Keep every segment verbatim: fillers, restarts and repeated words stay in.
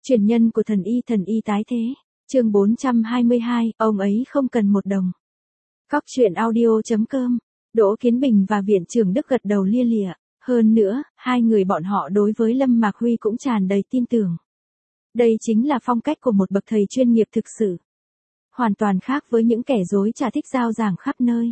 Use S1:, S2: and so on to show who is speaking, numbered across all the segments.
S1: Truyền nhân của thần y thần y tái thế. Chương bốn trăm hai mươi hai, ông ấy không cần một đồng. Cóc truyện audio chấm com. Đỗ Kiến Bình và Viện trưởng Đức gật đầu lia lịa. Hơn nữa, hai người bọn họ đối với Lâm Mạc Huy cũng tràn đầy tin tưởng. Đây chính là phong cách của một bậc thầy chuyên nghiệp thực sự. Hoàn toàn khác với những kẻ dối trá thích giao giảng khắp nơi.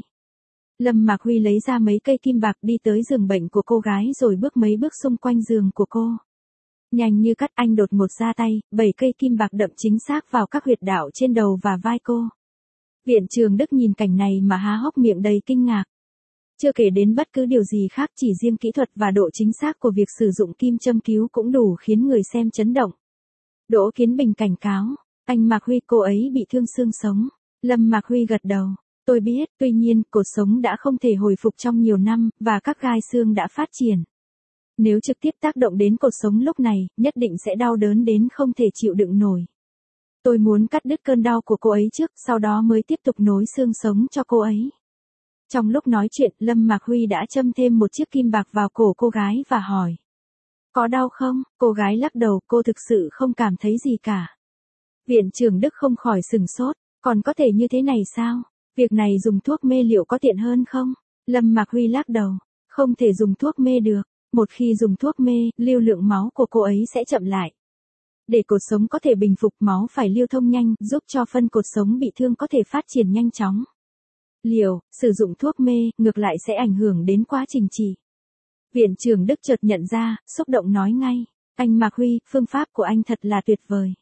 S1: Lâm Mạc Huy lấy ra mấy cây kim bạc đi tới giường bệnh của cô gái rồi bước mấy bước xung quanh giường của cô. Nhanh như cắt anh đột ngột ra tay, bảy cây kim bạc đậm chính xác vào các huyệt đạo trên đầu và vai cô. Viện trưởng Đức nhìn cảnh này mà há hốc miệng đầy kinh ngạc. Chưa kể đến bất cứ điều gì khác, chỉ riêng kỹ thuật và độ chính xác của việc sử dụng kim châm cứu cũng đủ khiến người xem chấn động. Đỗ Kiến Bình cảnh cáo, anh Mạc Huy, cô ấy bị thương xương sống. Lâm Mạc Huy gật đầu, tôi biết, tuy nhiên, cột sống đã không thể hồi phục trong nhiều năm, và các gai xương đã phát triển. Nếu trực tiếp tác động đến cột sống lúc này, nhất định sẽ đau đớn đến không thể chịu đựng nổi. Tôi muốn cắt đứt cơn đau của cô ấy trước, sau đó mới tiếp tục nối xương sống cho cô ấy. Trong lúc nói chuyện, Lâm Mạc Huy đã châm thêm một chiếc kim bạc vào cổ cô gái và hỏi. Có đau không? Cô gái lắc đầu, cô thực sự không cảm thấy gì cả. Viện trưởng Đức không khỏi sừng sốt, còn có thể như thế này sao? Việc này dùng thuốc mê liệu có tiện hơn không? Lâm Mạc Huy lắc đầu, không thể dùng thuốc mê được. Một khi dùng thuốc mê, lưu lượng máu của cô ấy sẽ chậm lại. Để cột sống có thể bình phục, máu phải lưu thông nhanh, giúp cho phân cột sống bị thương có thể phát triển nhanh chóng. Liều, sử dụng thuốc mê, ngược lại sẽ ảnh hưởng đến quá trình trị. Viện trưởng Đức chợt nhận ra, xúc động nói ngay, anh Mạc Huy, phương pháp của anh thật là tuyệt vời.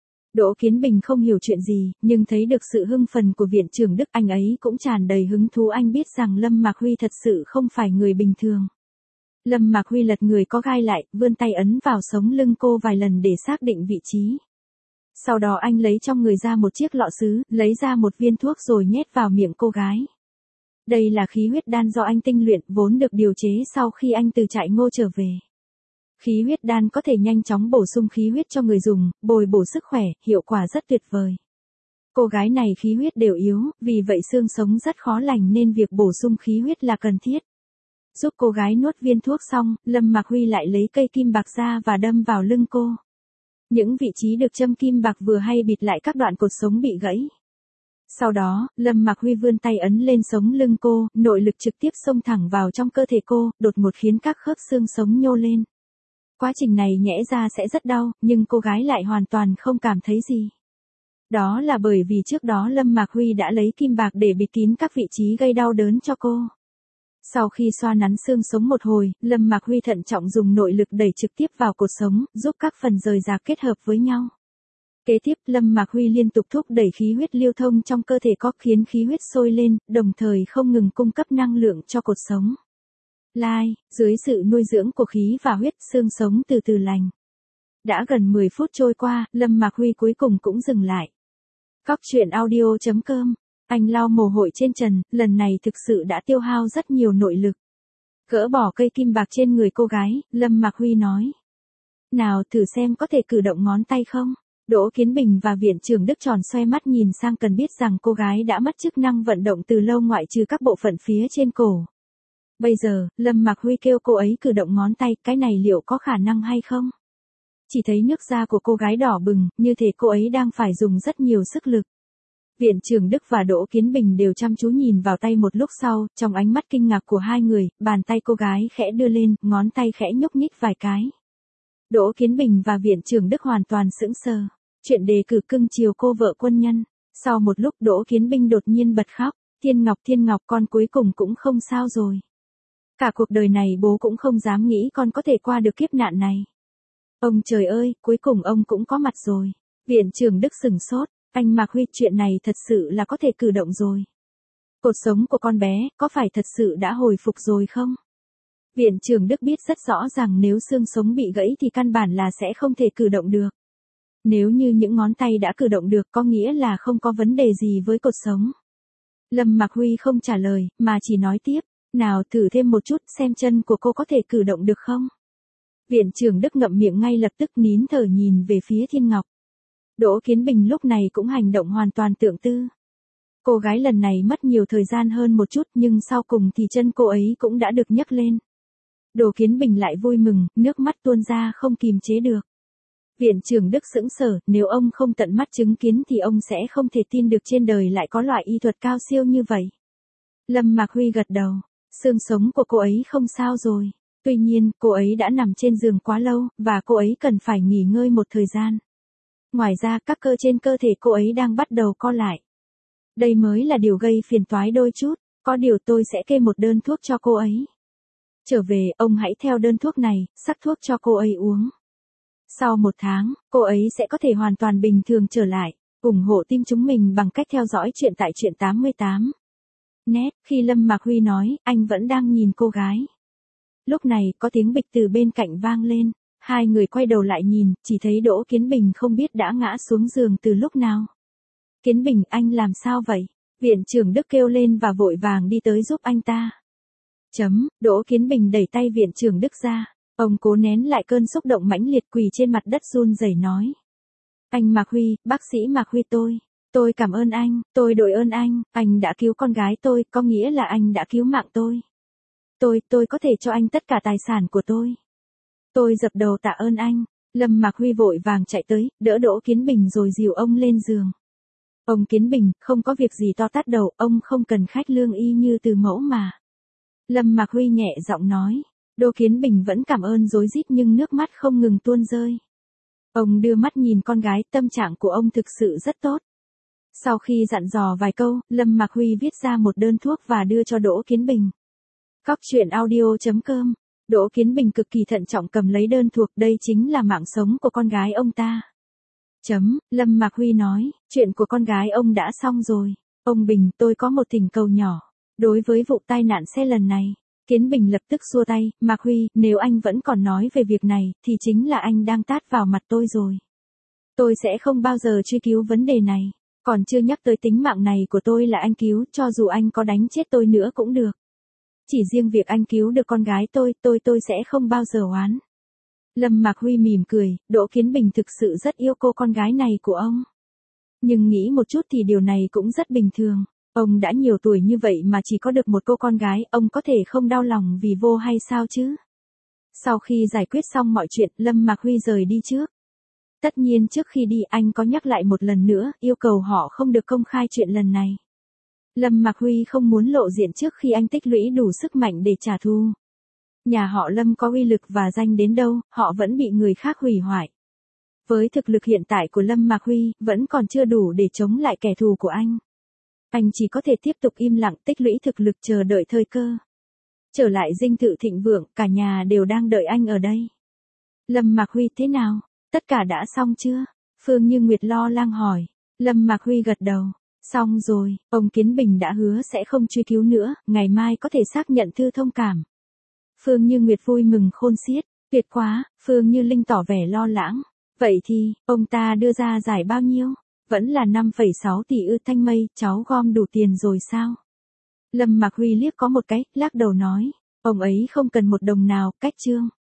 S1: Đỗ Kiến Bình không hiểu chuyện gì, nhưng thấy được sự hưng phấn của viện trưởng Đức, anh ấy cũng tràn đầy hứng thú. Anh biết rằng Lâm Mạc Huy thật sự không phải người bình thường. Lâm Mạc Huy lật người có gai lại, vươn tay ấn vào sống lưng cô vài lần để xác định vị trí. Sau đó anh lấy trong người ra một chiếc lọ sứ, lấy ra một viên thuốc rồi nhét vào miệng cô gái. Đây là khí huyết đan do anh tinh luyện, vốn được điều chế sau khi anh từ trại Ngô trở về. Khí huyết đan có thể nhanh chóng bổ sung khí huyết cho người dùng, bồi bổ sức khỏe, hiệu quả rất tuyệt vời. Cô gái này khí huyết đều yếu, vì vậy xương sống rất khó lành nên việc bổ sung khí huyết là cần thiết. Giúp cô gái nuốt viên thuốc xong, Lâm Mạc Huy lại lấy cây kim bạc ra và đâm vào lưng cô. Những vị trí được châm kim bạc vừa hay bịt lại các đoạn cột sống bị gãy. Sau đó, Lâm Mạc Huy vươn tay ấn lên sống lưng cô, nội lực trực tiếp xông thẳng vào trong cơ thể cô, đột ngột khiến các khớp xương sống nhô lên. Quá trình này nhẽ ra sẽ rất đau, nhưng cô gái lại hoàn toàn không cảm thấy gì. Đó là bởi vì trước đó Lâm Mạc Huy đã lấy kim bạc để bịt kín các vị trí gây đau đớn cho cô. Sau khi xoa nắn xương sống một hồi, Lâm Mạc Huy thận trọng dùng nội lực đẩy trực tiếp vào cột sống, giúp các phần rời rạc kết hợp với nhau. Kế tiếp, Lâm Mạc Huy liên tục thúc đẩy khí huyết lưu thông trong cơ thể có, khiến khí huyết sôi lên, đồng thời không ngừng cung cấp năng lượng cho cột sống. Lai, dưới sự nuôi dưỡng của khí và huyết, xương sống từ từ lành. Đã gần mười phút trôi qua, Lâm Mạc Huy cuối cùng cũng dừng lại. Cóc truyện audio chấm com. Anh lau mồ hôi trên trần, lần này thực sự đã tiêu hao rất nhiều nội lực. Gỡ bỏ cây kim bạc trên người cô gái, Lâm Mạc Huy nói. Nào thử xem có thể cử động ngón tay không? Đỗ Kiến Bình và viện trưởng Đức tròn xoe mắt nhìn sang, cần biết rằng cô gái đã mất chức năng vận động từ lâu ngoại trừ các bộ phận phía trên cổ. Bây giờ, Lâm Mạc Huy kêu cô ấy cử động ngón tay, cái này liệu có khả năng hay không? Chỉ thấy nước da của cô gái đỏ bừng, như thể cô ấy đang phải dùng rất nhiều sức lực. Viện trưởng Đức và Đỗ Kiến Bình đều chăm chú nhìn vào tay. Một lúc sau, trong ánh mắt kinh ngạc của hai người, bàn tay cô gái khẽ đưa lên, ngón tay khẽ nhúc nhích vài cái. Đỗ Kiến Bình và viện trưởng Đức hoàn toàn sững sờ. Chuyện đề cử cưng chiều cô vợ quân nhân. Sau một lúc Đỗ Kiến Bình đột nhiên bật khóc. Thiên Ngọc, Thiên Ngọc, con cuối cùng cũng không sao rồi. Cả cuộc đời này bố cũng không dám nghĩ con có thể qua được kiếp nạn này. Ông trời ơi, cuối cùng ông cũng có mặt rồi. Viện trưởng Đức sửng sốt. Anh Mạc Huy, chuyện này thật sự là có thể cử động rồi. Cột sống của con bé, có phải thật sự đã hồi phục rồi không? Viện trưởng Đức biết rất rõ rằng nếu xương sống bị gãy thì căn bản là sẽ không thể cử động được. Nếu như những ngón tay đã cử động được có nghĩa là không có vấn đề gì với cột sống. Lâm Mạc Huy không trả lời, mà chỉ nói tiếp, nào thử thêm một chút xem chân của cô có thể cử động được không? Viện trưởng Đức ngậm miệng ngay lập tức, nín thở nhìn về phía Thiên Ngọc. Đỗ Kiến Bình lúc này cũng hành động hoàn toàn tương tự. Cô gái lần này mất nhiều thời gian hơn một chút, nhưng sau cùng thì chân cô ấy cũng đã được nhấc lên. Đỗ Kiến Bình lại vui mừng, nước mắt tuôn ra không kìm chế được. Viện trưởng Đức sững sờ, nếu ông không tận mắt chứng kiến thì ông sẽ không thể tin được trên đời lại có loại y thuật cao siêu như vậy. Lâm Mạc Huy gật đầu, xương sống của cô ấy không sao rồi. Tuy nhiên, cô ấy đã nằm trên giường quá lâu, và cô ấy cần phải nghỉ ngơi một thời gian. Ngoài ra, các cơ trên cơ thể cô ấy đang bắt đầu co lại. Đây mới là điều gây phiền toái đôi chút, có điều tôi sẽ kê một đơn thuốc cho cô ấy. Trở về, ông hãy theo đơn thuốc này, sắc thuốc cho cô ấy uống. Sau một tháng, cô ấy sẽ có thể hoàn toàn bình thường trở lại. ủng hộ team chúng mình bằng cách theo dõi chuyện tại truyện tám mươi tám. Net, khi Lâm Mạc Huy nói, anh vẫn đang nhìn cô gái. Lúc này, có tiếng bịch từ bên cạnh vang lên. Hai người quay đầu lại nhìn, chỉ thấy Đỗ Kiến Bình không biết đã ngã xuống giường từ lúc nào. Kiến Bình, anh làm sao vậy? Viện trưởng Đức kêu lên và vội vàng đi tới giúp anh ta. Chấm, Đỗ Kiến Bình đẩy tay viện trưởng Đức ra. Ông cố nén lại cơn xúc động mãnh liệt, quỳ trên mặt đất run rẩy nói. Anh Mạc Huy, bác sĩ Mạc Huy tôi. Tôi cảm ơn anh, tôi đội ơn anh, anh đã cứu con gái tôi, có nghĩa là anh đã cứu mạng tôi. Tôi, tôi có thể cho anh tất cả tài sản của tôi. Tôi dập đầu tạ ơn anh. Lâm Mạc Huy vội vàng chạy tới, đỡ Đỗ Kiến Bình rồi dìu ông lên giường. Ông Kiến Bình, không có việc gì to tát đầu, ông không cần khách lương y như từ mẫu mà. Lâm Mạc Huy nhẹ giọng nói. Đỗ Kiến Bình vẫn cảm ơn rối rít nhưng nước mắt không ngừng tuôn rơi. Ông đưa mắt nhìn con gái, tâm trạng của ông thực sự rất tốt. Sau khi dặn dò vài câu, Lâm Mạc Huy viết ra một đơn thuốc và đưa cho Đỗ Kiến Bình. Cóc truyện audio chấm com. Đỗ Kiến Bình cực kỳ thận trọng cầm lấy đơn thuốc, đây chính là mạng sống của con gái ông ta. Chấm, Lâm Mạc Huy nói, chuyện của con gái ông đã xong rồi. Ông Bình, tôi có một thỉnh cầu nhỏ. Đối với vụ tai nạn xe lần này, Kiến Bình lập tức xua tay, Mạc Huy, nếu anh vẫn còn nói về việc này, thì chính là anh đang tát vào mặt tôi rồi. Tôi sẽ không bao giờ truy cứu vấn đề này. Còn chưa nhắc tới tính mạng này của tôi là anh cứu, cho dù anh có đánh chết tôi nữa cũng được. Chỉ riêng việc anh cứu được con gái tôi, tôi tôi sẽ không bao giờ oán. Lâm Mạc Huy mỉm cười, Đỗ Kiến Bình thực sự rất yêu cô con gái này của ông. Nhưng nghĩ một chút thì điều này cũng rất bình thường. Ông đã nhiều tuổi như vậy mà chỉ có được một cô con gái, ông có thể không đau lòng vì vô hay sao chứ? Sau khi giải quyết xong mọi chuyện, Lâm Mạc Huy rời đi trước. Tất nhiên trước khi đi anh có nhắc lại một lần nữa, yêu cầu họ không được công khai chuyện lần này. Lâm Mạc Huy không muốn lộ diện trước khi anh tích lũy đủ sức mạnh để trả thù. Nhà họ Lâm có uy lực và danh đến đâu, họ vẫn bị người khác hủy hoại. Với thực lực hiện tại của Lâm Mạc Huy, vẫn còn chưa đủ để chống lại kẻ thù của anh. Anh chỉ có thể tiếp tục im lặng tích lũy thực lực chờ đợi thời cơ. Trở lại dinh thự thịnh vượng, cả nhà đều đang đợi anh ở đây. Lâm Mạc Huy thế nào? Tất cả đã xong chưa? Phương Như Nguyệt lo lắng hỏi. Lâm Mạc Huy gật đầu. Xong rồi, ông Kiến Bình đã hứa sẽ không truy cứu nữa, ngày mai có thể xác nhận thư thông cảm. Phương Như Nguyệt vui mừng khôn xiết. Tuyệt quá, Phương Như Linh tỏ vẻ lo lắng. Vậy thì, ông ta đưa ra giải bao nhiêu? Vẫn là năm phẩy sáu tỷ ư? Thanh Mây, cháu gom đủ tiền rồi sao? Lâm Mạc Huy liếc có một cái, lắc đầu nói. Ông ấy không cần một đồng nào, cách trương.